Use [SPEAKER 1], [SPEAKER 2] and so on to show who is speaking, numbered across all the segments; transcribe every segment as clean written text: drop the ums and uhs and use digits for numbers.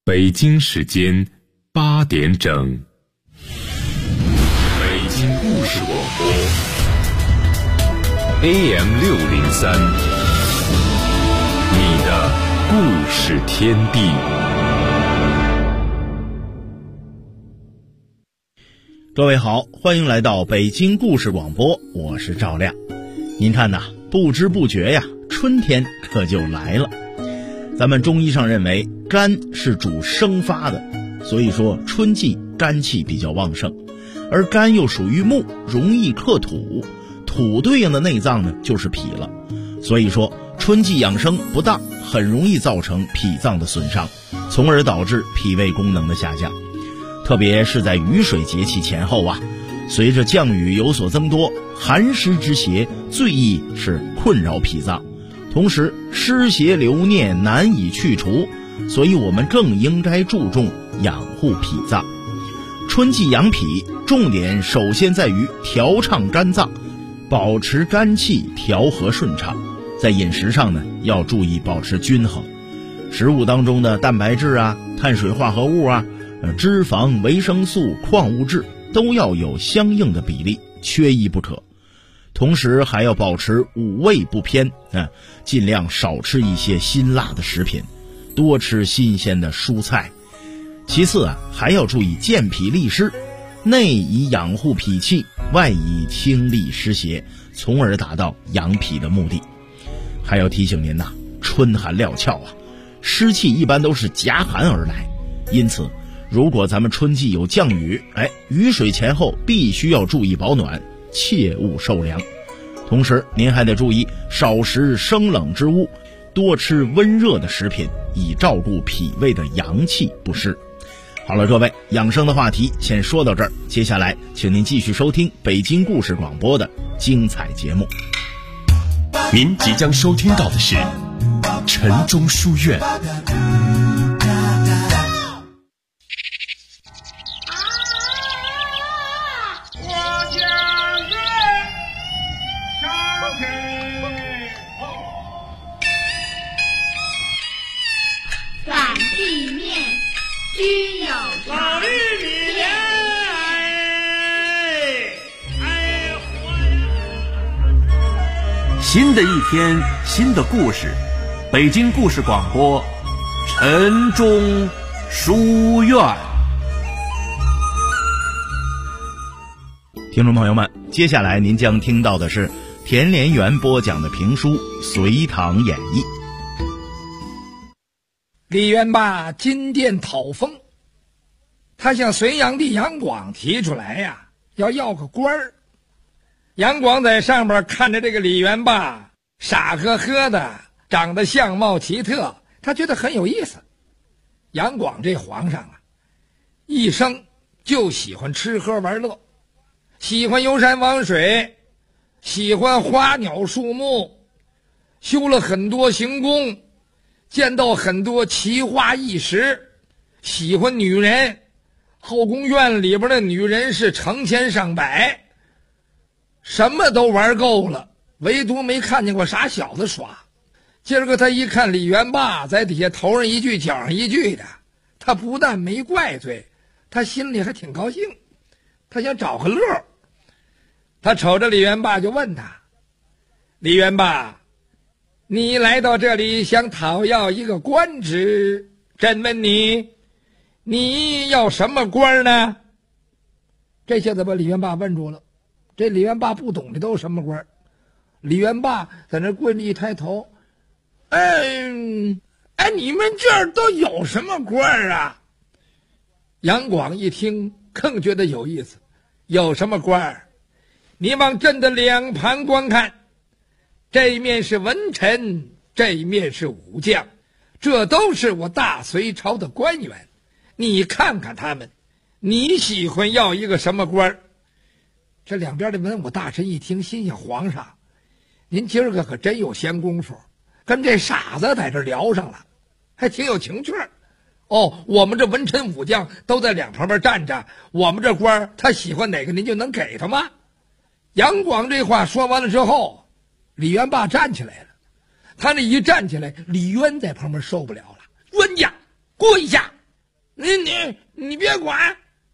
[SPEAKER 1] 北京时间8点整，北京故事广播 AM603，你的故事天地。
[SPEAKER 2] 各位好，欢迎来到北京故事广播，我是赵亮。您看呐，不知不觉呀，春天可就来了。咱们中医上认为肝是主生发的，所以说春季肝气比较旺盛，而肝又属于木，容易克土，土对应的内脏呢就是脾了，所以说春季养生不当，很容易造成脾脏的损伤，从而导致脾胃功能的下降。特别是在雨水节气前后啊，随着降雨有所增多，寒湿之邪最易是困扰脾脏，同时湿邪留念难以去除，所以我们更应该注重养护脾脏。春季养脾重点首先在于调畅肝脏，保持肝气调和顺畅。在饮食上呢，要注意保持均衡，食物当中的蛋白质啊、碳水化合物啊、脂肪、维生素、矿物质都要有相应的比例，缺一不可。同时还要保持五味不偏，尽量少吃一些辛辣的食品，多吃新鲜的蔬菜。其次啊，还要注意健脾利湿，内以养护脾气，外以清利湿邪，从而达到养脾的目的。还要提醒您呐，春寒料峭啊，湿气一般都是夹寒而来，因此如果咱们春季有降雨，雨水前后必须要注意保暖，切勿受凉。同时您还得注意少食生冷之物，多吃温热的食品，以照顾脾胃的阳气不失。好了，各位，养生的话题先说到这儿，接下来请您继续收听北京故事广播的精彩节目。
[SPEAKER 1] 您即将收听到的是晨钟书院。
[SPEAKER 3] 新的一天，新的故事，北京故事广播晨钟书院。
[SPEAKER 2] 听众朋友们，接下来您将听到的是田连元播讲的评书《隋唐演义》。
[SPEAKER 4] 李元霸进殿讨封，他向隋炀帝杨广提出来呀，要个官儿。杨广在上边看着这个李元霸傻呵呵的，长得相貌奇特，他觉得很有意思。杨广这皇上啊，一生就喜欢吃喝玩乐，喜欢游山玩水，喜欢花鸟树木，修了很多行宫，见到很多奇花异石，喜欢女人，后宫院里边的女人是成千上百，什么都玩够了，唯独没看见过傻小子耍。今儿个他一看李元霸在底下头上一句脚上一句的，他不但没怪罪，他心里还挺高兴，他想找个乐。他瞅着李元霸就问他，李元霸，你来到这里想讨要一个官职，朕问你，你要什么官呢？这下子把李元霸问住了。这李元霸不懂这都是什么官。李元霸在那跪着一抬头，你们这儿都有什么官啊？杨广一听更觉得有意思，有什么官？你往朕的两旁观看，这一面是文臣，这一面是武将，这都是我大隋朝的官员，你看看他们，你喜欢要一个什么官？这两边的文武大臣一听，心想，皇上您今儿个可真有闲工夫，跟这傻子在这聊上了，还挺有情趣。我们这文臣武将都在两旁边站着，我们这官他喜欢哪个您就能给他吗？杨广这话说完了之后，李元霸站起来了。他那一站起来，李渊在旁边受不了了，冤家跪下， 你别管，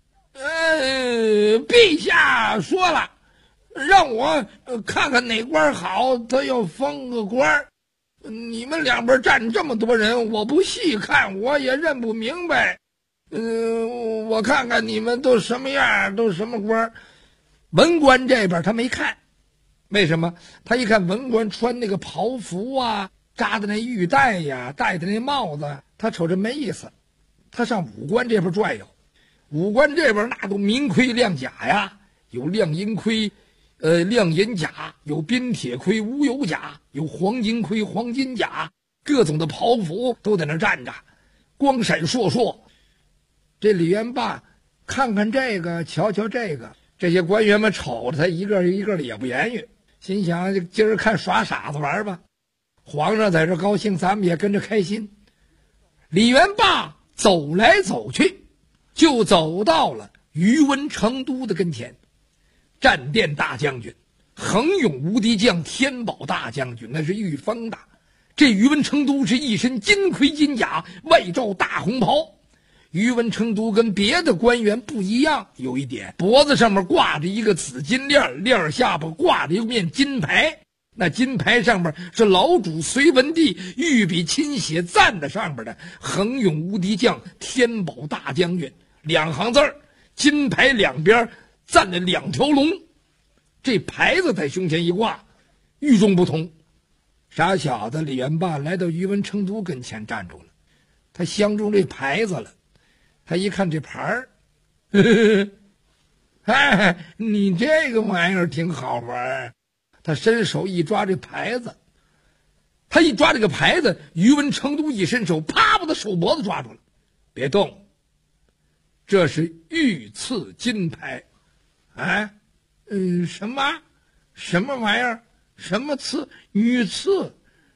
[SPEAKER 4] 陛下说了，让我看看哪官好，他要封个官。你们两边站这么多人，我不细看我也认不明白。我看看你们都什么样，都什么官。文官这边他没看，为什么？他一看文官穿那个袍服啊，扎的那玉带呀，戴的那帽子，他瞅着没意思。他上武官这边转悠，武官这边那都明盔亮甲呀，有亮银盔，亮银甲，有冰铁盔、乌有甲，有黄金盔、黄金甲，各种的袍服都在那站着，光闪烁烁。这李元霸看看这个，瞧瞧这个，这些官员们瞅着他一个一个的也不言语，心想今儿看耍傻子玩吧，皇上在这高兴，咱们也跟着开心。李元霸走来走去，就走到了宇文成都的跟前。战殿大将军，恒勇无敌将，天宝大将军，那是御封的。这宇文成都是一身金盔金甲，外罩大红袍。宇文成都跟别的官员不一样，有一点，脖子上面挂着一个紫金链，链下巴挂着一面金牌。那金牌上面是老主隋文帝御笔亲写赞在上面的恒勇无敌将，天宝大将军2行字儿，金牌两边站着2条龙。这牌子在胸前一挂，与众不同。傻小子李元霸来到宇文成都跟前站住了，他相中这牌子了。他一看这牌儿，哎，你这个玩意儿挺好玩。他伸手一抓这牌子，他一抓这个牌子，宇文成都一伸手，啪把他手脖子抓住了。别动，这是御赐金牌。哎，什么玩意儿？什么赐？御赐？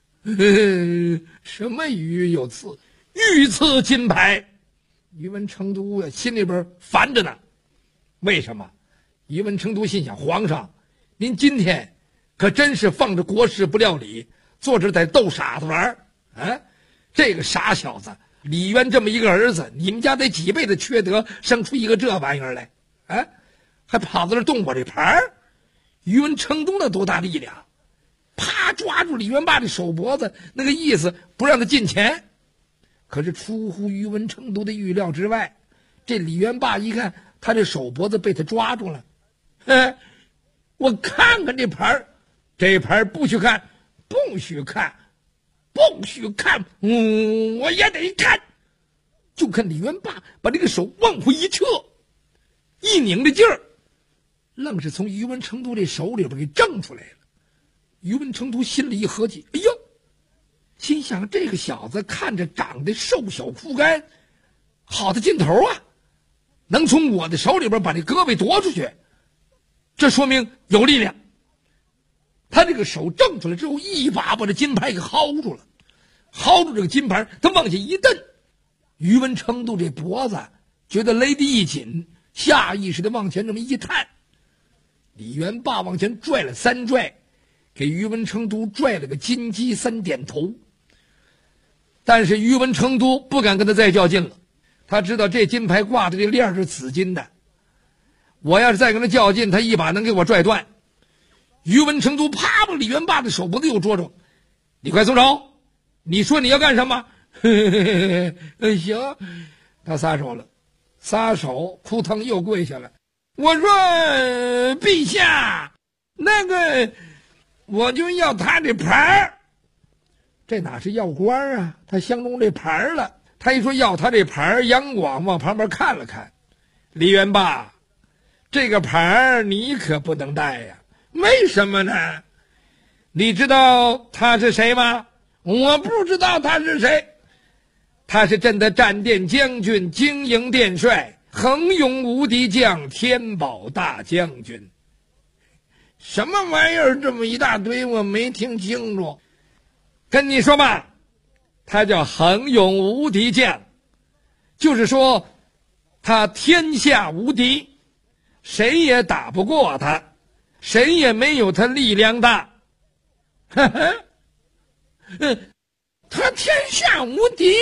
[SPEAKER 4] 什么御有赐？御赐金牌。宇文成都心里边烦着呢。为什么？宇文成都心想，皇上您今天可真是放着国事不料理，坐着在逗傻子玩啊！这个傻小子李渊这么一个儿子，你们家得几辈子缺德，生出一个这玩意儿来啊！还跑到这动我这牌儿。宇文成都那多大力量，啪抓住李元霸的手脖子，那个意思不让他进前。可是出乎宇文成都的预料之外，这李元霸一看他这手脖子被他抓住了，我看看这牌，这牌不许看，不许看，不许看，我也得看。就看李元霸把这个手往回一撤，一拧着劲儿，愣是从宇文成都这手里边给挣出来了。宇文成都心里一合计，哎呦，心想这个小子看着长得瘦小枯干，好的劲头啊，能从我的手里边把这胳膊夺出去，这说明有力量。他这个手挣出来之后，一把把这金牌给薅住了，薅住这个金牌，他往下一蹬，宇文成都这脖子觉得勒得一紧，下意识的往前这么一探。李元霸往前拽了3拽，给宇文成都拽了个金鸡3点头。但是宇文成都不敢跟他再较劲了，他知道这金牌挂的这链是紫金的，我要是再跟他较劲，他一把能给我拽断。宇文成都啪把李元霸的手脖子又捉住，你快松手，你说你要干什么？行，他撒手了，撒手扑腾又跪下了。我说陛下，那个我就要他这牌。这哪是要官啊，他相中这牌了。他一说要他这牌，杨广往旁边看了看，李元霸，这个牌你可不能带呀。为什么呢？你知道他是谁吗？我不知道他是谁。他是朕的战殿将军，经营殿帅，恒勇无敌将，天宝大将军。什么玩意儿这么一大堆，我没听清楚。跟你说吧，他叫恒勇无敌将，就是说他天下无敌，谁也打不过他，谁也没有他力量大。他天下无敌，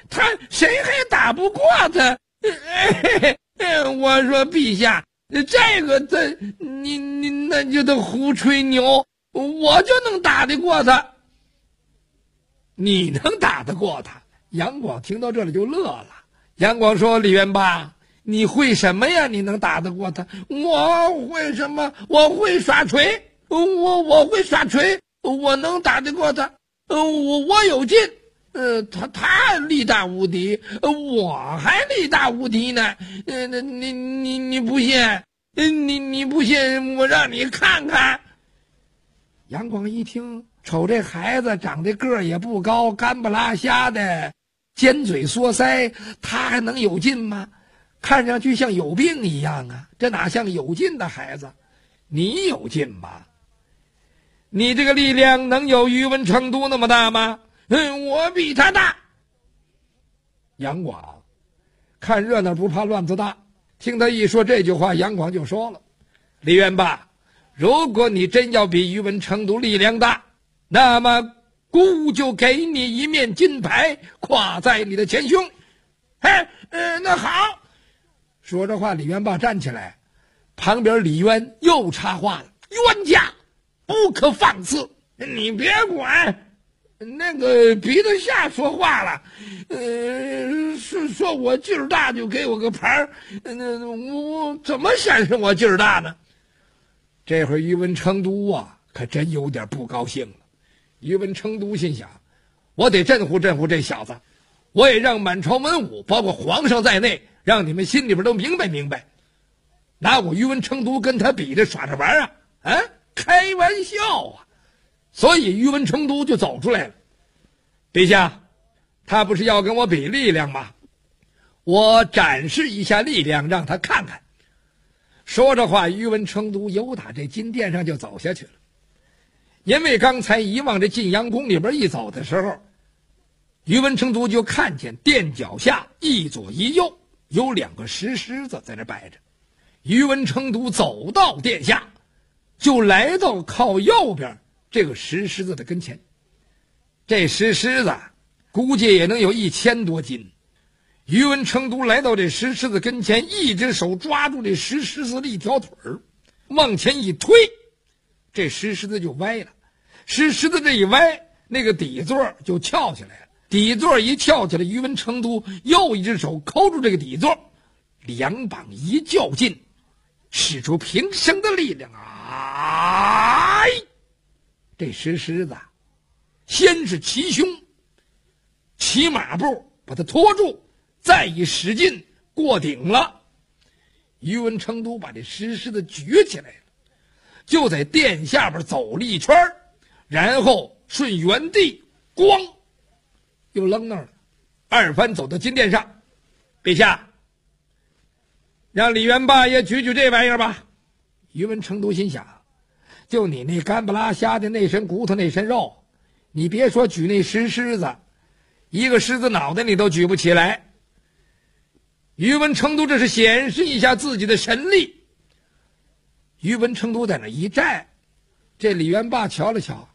[SPEAKER 4] 谁还打不过他？我说陛下，这个你那就得胡吹牛，我就能打得过他。你能打得过他？杨广听到这里就乐了。杨广说：“李元霸，你会什么呀？你能打得过他？我会什么？我会耍锤，我会耍锤，我能打得过他。我有劲。他力大无敌，我还力大无敌呢。你不信？你不信？我让你看看。”杨广一听，瞅这孩子长得个儿也不高，干不拉瞎的，尖嘴缩腮，他还能有劲吗？看上去像有病一样啊！这哪像有劲的孩子？你有劲吧？你这个力量能有宇文成都那么大吗？我比他大。杨广看热闹不怕乱子大，听他一说这句话，杨广就说了：“李元霸，如果你真要比宇文成都力量大，那么孤就给你一面金牌挂在你的前胸。”那好。说这话，李元霸站起来，旁边李渊又插话了：“冤家不可放肆，你别管。那个比得下说话了，是说我劲儿大就给我个牌我怎么显示我劲儿大呢？”这会儿宇文成都啊，可真有点不高兴了。宇文成都心想：我得镇唬镇唬这小子，我也让满朝文武，包括皇上在内，让你们心里边都明白明白，拿我宇文成都跟他比着耍着玩啊！开玩笑啊！所以宇文成都就走出来了。陛下，他不是要跟我比力量吗？我展示一下力量让他看看。说着话，宇文成都由打这金殿上就走下去了。因为刚才一往这晋阳宫里边一走的时候，宇文成都就看见殿脚下一左一右有两个石狮子在那摆着。宇文成都走到殿下，就来到靠右边这个石狮子的跟前。这石狮子估计也能有1000多斤。宇文成都来到这石狮子跟前，一只手抓住这石狮子的一条腿儿，往前一推，这石狮子就歪了。石狮子这一歪，那个底座就翘起来了。底座一翘起来，宇文成都又一只手抠住这个底座，两膀一较劲，使出平生的力量啊！这石狮子先是骑胸，骑马步把它拖住，再一使劲过顶了。宇文成都把这石狮子举起来了，就在殿下边走了一圈，然后顺原地咣又扔那儿了。二番走到金殿上，陛下，让李元霸也举举这玩意儿吧。宇文成都心想，就你那干不拉瞎的那身骨头那身肉，你别说举那石狮子，一个狮子脑袋你都举不起来。宇文成都这是显示一下自己的神力。宇文成都在那一站，这李元霸瞧了瞧，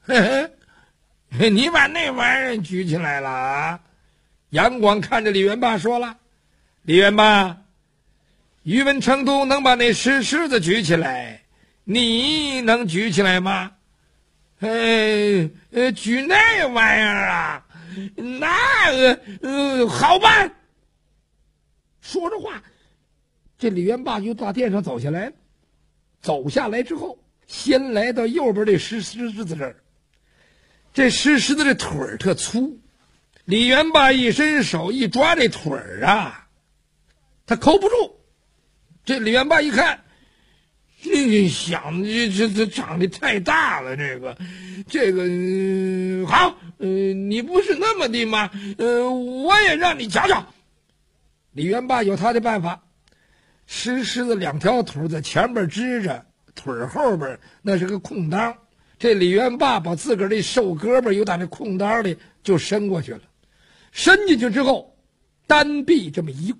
[SPEAKER 4] 你把那玩意儿举起来了啊？杨广看着李元霸说了：“李元霸，宇文成都能把那石狮子举起来，你能举起来吗？”举那玩意儿啊，那个好办。说着话，这李元霸就到殿上走下来了。走下来之后，先来到右边这石狮子这儿。这石狮子这腿儿特粗，李元霸一伸手一抓这腿儿啊，他扣不住。这李元霸一看，你想这长得太大了，这个好，你不是那么的吗？我也让你瞧瞧。李元霸有他的办法，石狮子两条腿在前边支着，腿后边那是个空当。这李元霸把自个儿这瘦胳膊由打那空当里就伸过去了，伸进去之后，单臂这么一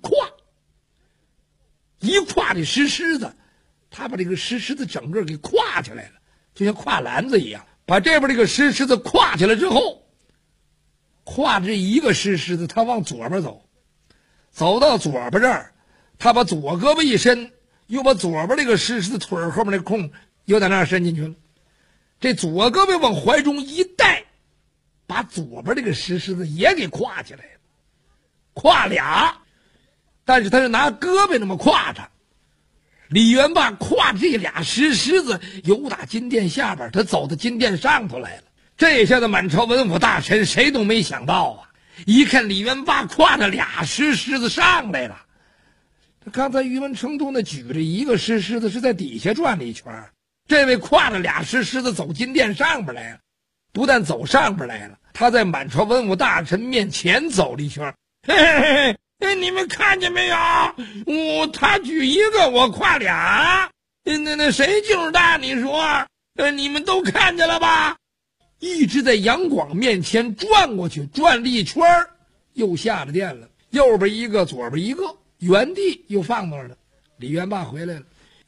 [SPEAKER 4] 跨这石狮子，他把这个石狮子整个给跨起来了，就像跨篮子一样。把这边这个石狮子跨起来之后，咵挎着一个石狮子，他往左边走，走到左边这儿，他把左胳膊一伸，又把左边这个石狮子腿后面那空又在那儿伸进去了。这左胳膊往怀中一带，把左边这个石狮子也给挎起来了，挎俩，但是他是拿胳膊那么挎着。李元霸挎这俩石狮子由打金殿下边，他走到金殿上头来了。这下子满朝文武大臣谁都没想到啊！一看李元霸挎着俩石狮子上来了。刚才宇文成都那举着一个石狮子是在底下转了一圈，这位挎着俩石狮子走金殿上边来了。不但走上边来了，他在满朝文武大臣面前走了一圈。嘿嘿嘿，你们看见没有？他举一个，我挎俩。那谁劲儿大？你说？你们都看见了吧？一直在杨广面前转过去，转了一圈，又下了殿了。右边一个，左边一个，原地又放那儿了。李元霸回来了。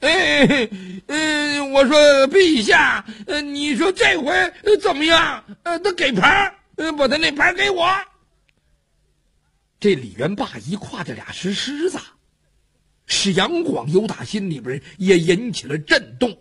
[SPEAKER 4] 我说陛下，你说这回怎么样？他给牌，把他那牌给我。这李元霸一挎着俩石狮子，使杨广由打心里边也引起了震动。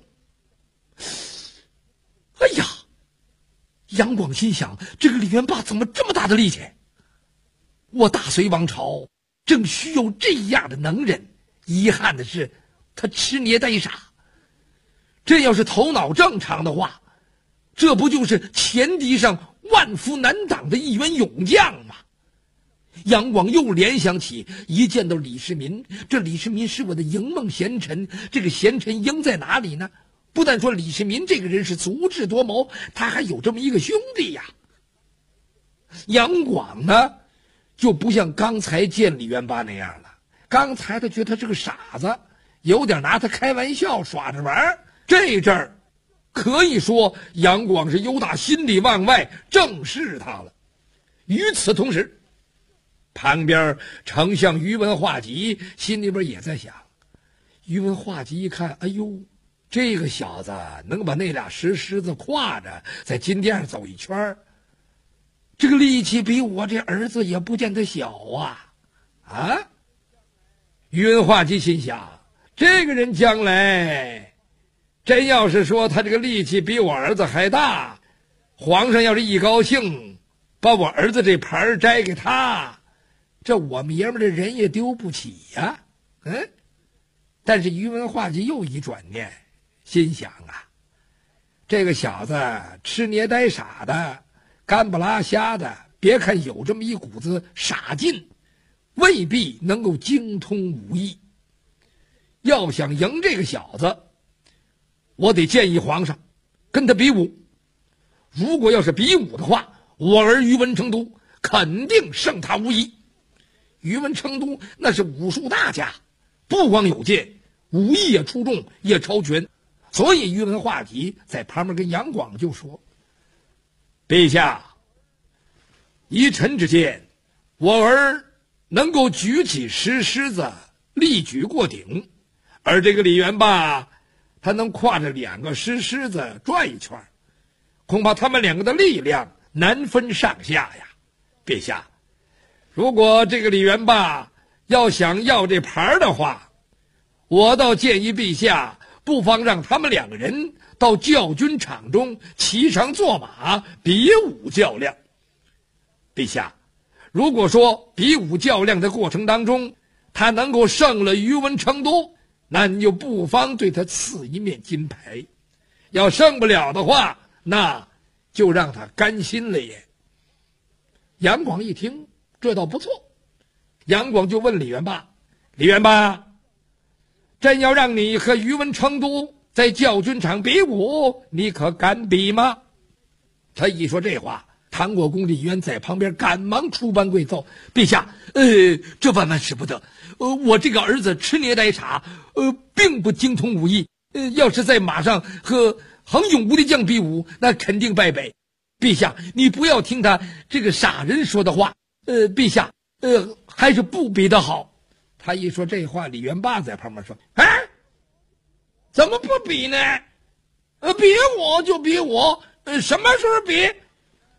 [SPEAKER 4] 哎呀，杨广心想，这个李元霸怎么这么大的力气？我大隋王朝正需要这样的能人，遗憾的是他痴捏呆傻。这要是头脑正常的话，这不就是前敌上万夫难挡的一员勇将吗？杨广又联想起，一见到李世民，这李世民是我的营梦贤臣，这个贤臣应在哪里呢？不但说李世民这个人是足智多谋，他还有这么一个兄弟呀。杨广呢，就不像刚才见李元霸那样了。刚才他觉得他是个傻子，有点拿他开玩笑，耍着玩。这阵儿可以说杨广是由打心里往外正视他了。与此同时，旁边丞相宇文化及心里边也在想，宇文化及一看，哎呦，这个小子能把那俩石狮子挎着在金殿上走一圈，这个力气比我这儿子也不见得小啊！宇文化及心想，这个人将来真要是说他这个力气比我儿子还大，皇上要是一高兴，把我儿子这牌摘给他，这我们爷们的人也丢不起呀。但是宇文化及又一转念，心想啊，这个小子痴捏呆傻的，干不拉瞎的，别看有这么一股子傻劲，未必能够精通武艺。要想赢这个小子，我得建议皇上跟他比武。如果要是比武的话，我儿宇文成都肯定胜他无疑。宇文成都那是武术大家，不光有剑，武艺也出众，也超群。所以宇文化及在旁边跟杨广就说，陛下，依臣之见，我儿能够举起石狮子力举过顶，而这个李元霸他能挎着两个石狮子转一圈，恐怕他们两个的力量难分上下呀。陛下，如果这个李元霸要想要这牌的话，我倒建议陛下不妨让他们两个人到教军场中骑上坐马比武较量。陛下，如果说比武较量的过程当中他能够胜了宇文成都，那你就不妨对他赐一面金牌。要胜不了的话，那就让他甘心了也。杨广一听，这倒不错。杨广就问李元霸，李元霸，真要让你和宇文成都在教军场比武，你可敢比吗？他一说这话，唐国公李渊在旁边赶忙出班跪奏，陛下，这万万使不得，我这个儿子痴捏呆傻，并不精通武艺，要是在马上和横勇无敌将比武，那肯定败北。陛下，你不要听他这个傻人说的话，陛下，还是不比得好。他一说这话，李元霸在旁边说，怎么不比呢？比我就比我，什么时候比？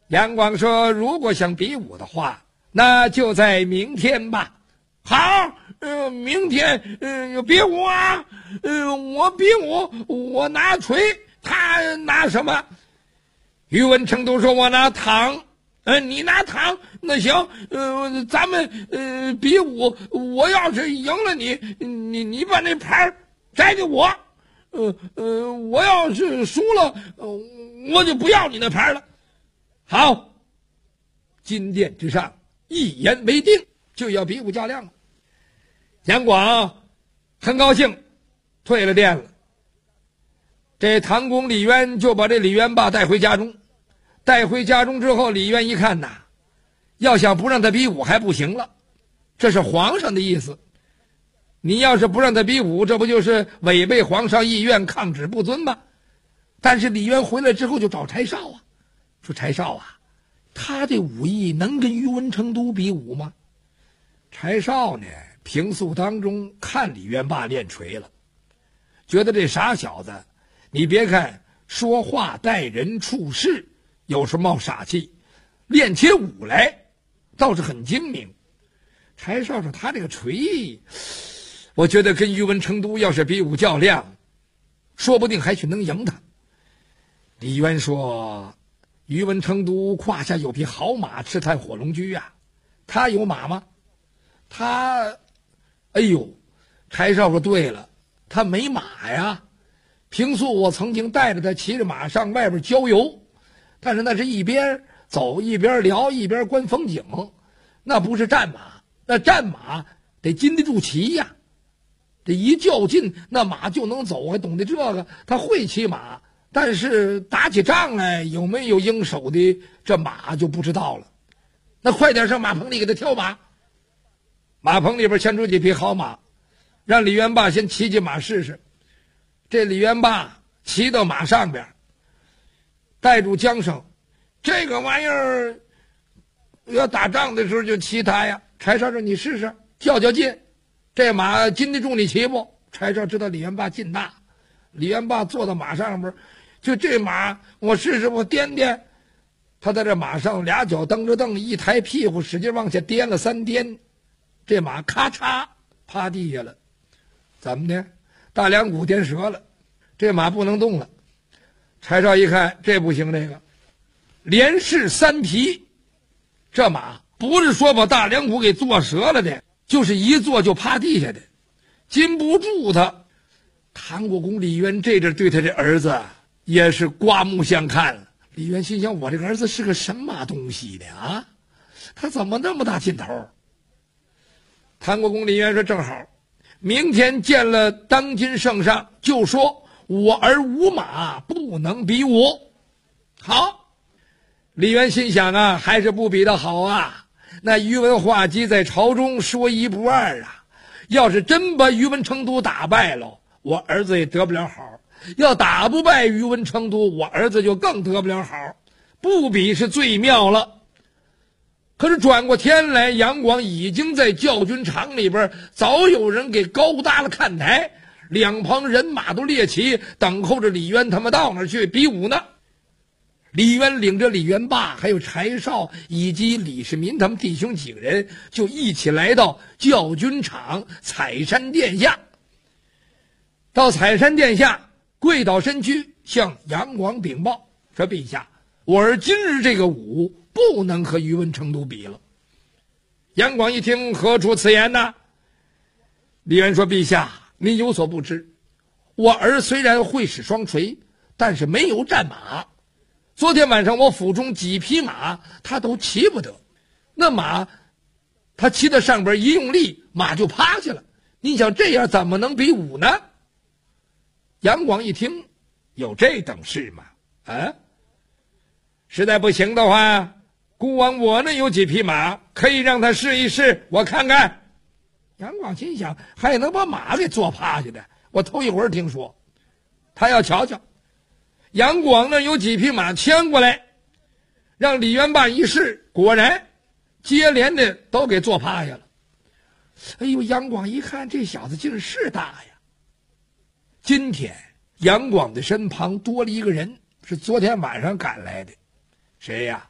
[SPEAKER 4] 杨广说：“如果想比武的话，那就在明天吧。”好，明天比武啊，我比武，我拿锤，他拿什么？宇文成都说：“我拿糖。”你拿糖，那行，咱们比武，我要是赢了你把那牌摘给我，我要是输了，我就不要你那牌了。好，金殿之上一言为定，就要比武较量了。杨广很高兴，退了殿了。这唐公李渊就把这李渊霸带回家中。带回家中之后，李渊一看呐，要想不让他比武还不行了，这是皇上的意思。你要是不让他比武，这不就是违背皇上意愿，抗旨不遵吗？但是李渊回来之后就找柴少啊，说柴少啊，他这武艺能跟宇文成都比武吗？柴少呢，平素当中看李渊霸练锤了，觉得这傻小子，你别看说话待人处事有时冒傻气，练起武来倒是很精明。柴少说他这个锤，我觉得跟宇文成都要是比武较量，说不定还许能赢他。李渊说，宇文成都胯下有匹好马赤炭火龙驹啊，他有马吗？他，哎呦，柴少说对了，他没马呀。平素我曾经带着他骑着马上外边郊游，但是那是一边走一边聊一边观风景，那不是战马，那战马得经得住骑呀。这一较劲，那马就能走，还懂得这个，他会骑马，但是打起仗来有没有应手的，这马就不知道了。那快点上马棚里给他挑马。马棚里边牵出几匹好马，让李渊霸先骑骑马试试。这李渊霸骑到马上边，带住缰绳，这个玩意儿要打仗的时候就骑它呀。柴少说你试试较较劲，这马经得住你骑不？柴少知道李渊霸劲大，李渊霸坐到马上边，就这马我试试，我颠颠。他在这马上俩脚蹬着蹬，一抬屁股使劲往下颠了3颠，这马咔嚓趴地下了。怎么的？大梁骨颠折了，这马不能动了。柴少一看这不行，这个连试3蹄，这马不是说把大梁骨给坐折了的，就是一坐就趴地下的，禁不住他。唐国公李渊这阵对他这儿子也是刮目相看了。李渊心想，我这个儿子是个什么东西的啊？他怎么那么大劲头？唐国公李渊说，正好明天见了当今圣上，就说我儿无马，不能比武。好，李渊心想啊，还是不比的好啊。那宇文化及在朝中说一不二啊，要是真把宇文成都打败了，我儿子也得不了好；要打不败宇文成都，我儿子就更得不了好。不比是最妙了。可是转过天来，杨广已经在教军场里边，早有人给高搭了看台，两旁人马都列齐，等候着李渊他们到那儿去比武呢。李渊领着李元霸还有柴少以及李世民他们弟兄几个人，就一起来到教军场采山殿下。到采山殿下，跪倒身躯，向杨广禀报说：“陛下，我儿今日这个武不能和宇文成都比了。”杨广一听，何出此言呢？李渊说：“陛下，您有所不知，我儿虽然会使双锤，但是没有战马。昨天晚上我府中几匹马，他都骑不得。那马，他骑在上边一用力，马就趴下了。你想这样怎么能比武呢？”杨广一听，有这等事吗？啊，实在不行的话，孤王我那有几匹马，可以让他试一试，我看看。杨广心想，还能把马给坐趴下的，我头一回听说。他要瞧瞧。杨广那有几匹马牵过来，让李元霸一试，果然接连的都给坐趴下了。哎呦，杨广一看这小子劲是大呀。今天杨广的身旁多了一个人，是昨天晚上赶来的。谁呀？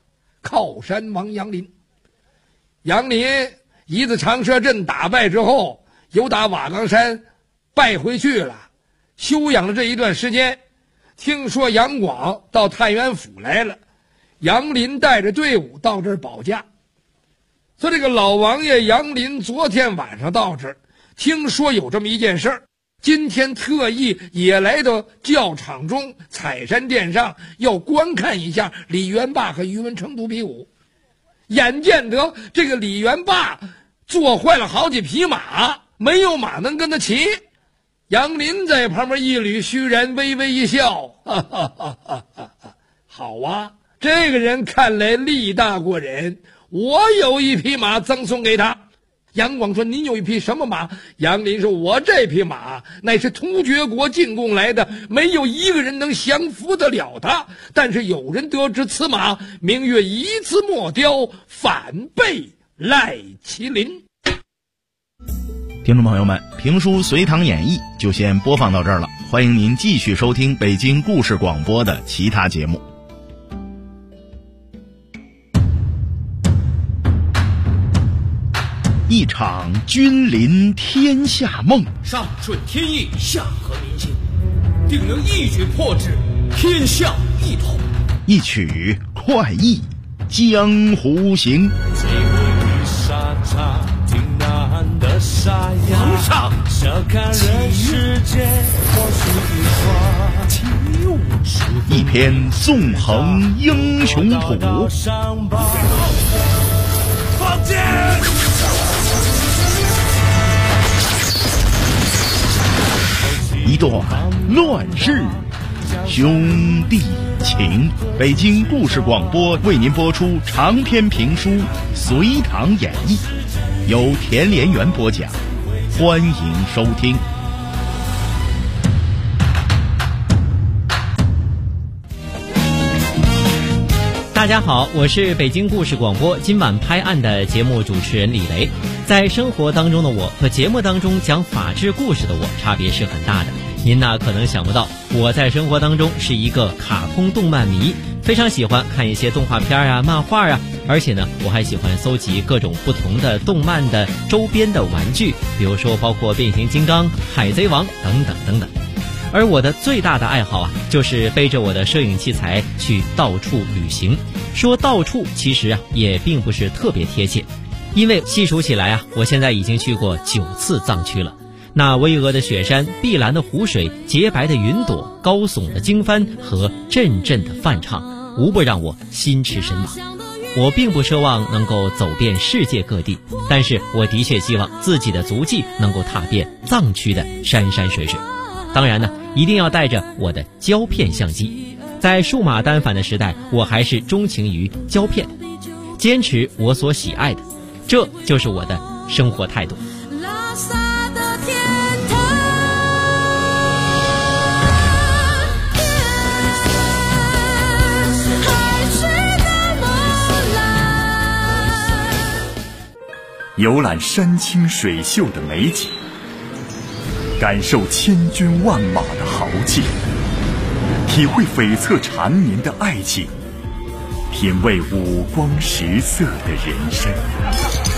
[SPEAKER 4] 靠山王杨林。杨林一字长蛇阵打败之后，又打瓦岗山败回去了，休养了这一段时间。听说杨广到太原府来了，杨林带着队伍到这儿保驾。说这个老王爷杨林昨天晚上到这儿，听说有这么一件事儿，今天特意也来到教场中采山殿上，要观看一下李元霸和于文成都比武。眼见得这个李元霸坐坏了好几匹马，没有马能跟他骑。杨林在旁边一捋须髯，微微一笑，哈哈哈哈哈哈，好啊，这个人看来力大过人，我有一匹马赠送给他。杨广说：“您有一匹什么马？”杨林说：“我这匹马乃是突厥国进贡来的，没有一个人能降服得了他。但是有人得知此马名曰一字莫雕，反被赖麒麟。”
[SPEAKER 2] 听众朋友们，评书《隋唐演义》就先播放到这儿了，欢迎您继续收听北京故事广播的其他节目。一场君临天下梦，
[SPEAKER 5] 上顺天意，下合民心，定能一举破之，天下一统。
[SPEAKER 2] 一曲快意江湖行。
[SPEAKER 5] 皇上，
[SPEAKER 2] 一篇纵横英雄谱，
[SPEAKER 5] 放箭！
[SPEAKER 2] 一段乱世兄弟情。北京故事广播为您播出长篇评书《隋唐演义》，由田连元播讲，欢迎收听。
[SPEAKER 6] 大家好，我是北京故事广播今晚拍案的节目主持人李雷。在生活当中的我和节目当中讲法治故事的我差别是很大的。您呢可能想不到，我在生活当中是一个卡通动漫迷，非常喜欢看一些动画片啊、漫画啊，而且呢我还喜欢搜集各种不同的动漫的周边的玩具，比如说包括变形金刚、海贼王等等等等。而我的最大的爱好啊，就是背着我的摄影器材去到处旅行。说到处其实啊也并不是特别贴切，因为细数起来啊，我现在已经去过9次藏区了。那巍峨的雪山、碧蓝的湖水、洁白的云朵、高耸的经幡和阵阵的梵唱，无不让我心驰神往。我并不奢望能够走遍世界各地，但是我的确希望自己的足迹能够踏遍藏区的山山水水。当然呢，一定要带着我的胶片相机。在数码单反的时代，我还是钟情于胶片，坚持我所喜爱的，这就是我的生活态度。
[SPEAKER 7] 游览山清水秀的美景，感受千军万马的豪气，体会悱恻缠绵的爱情，品味五光十色的人生。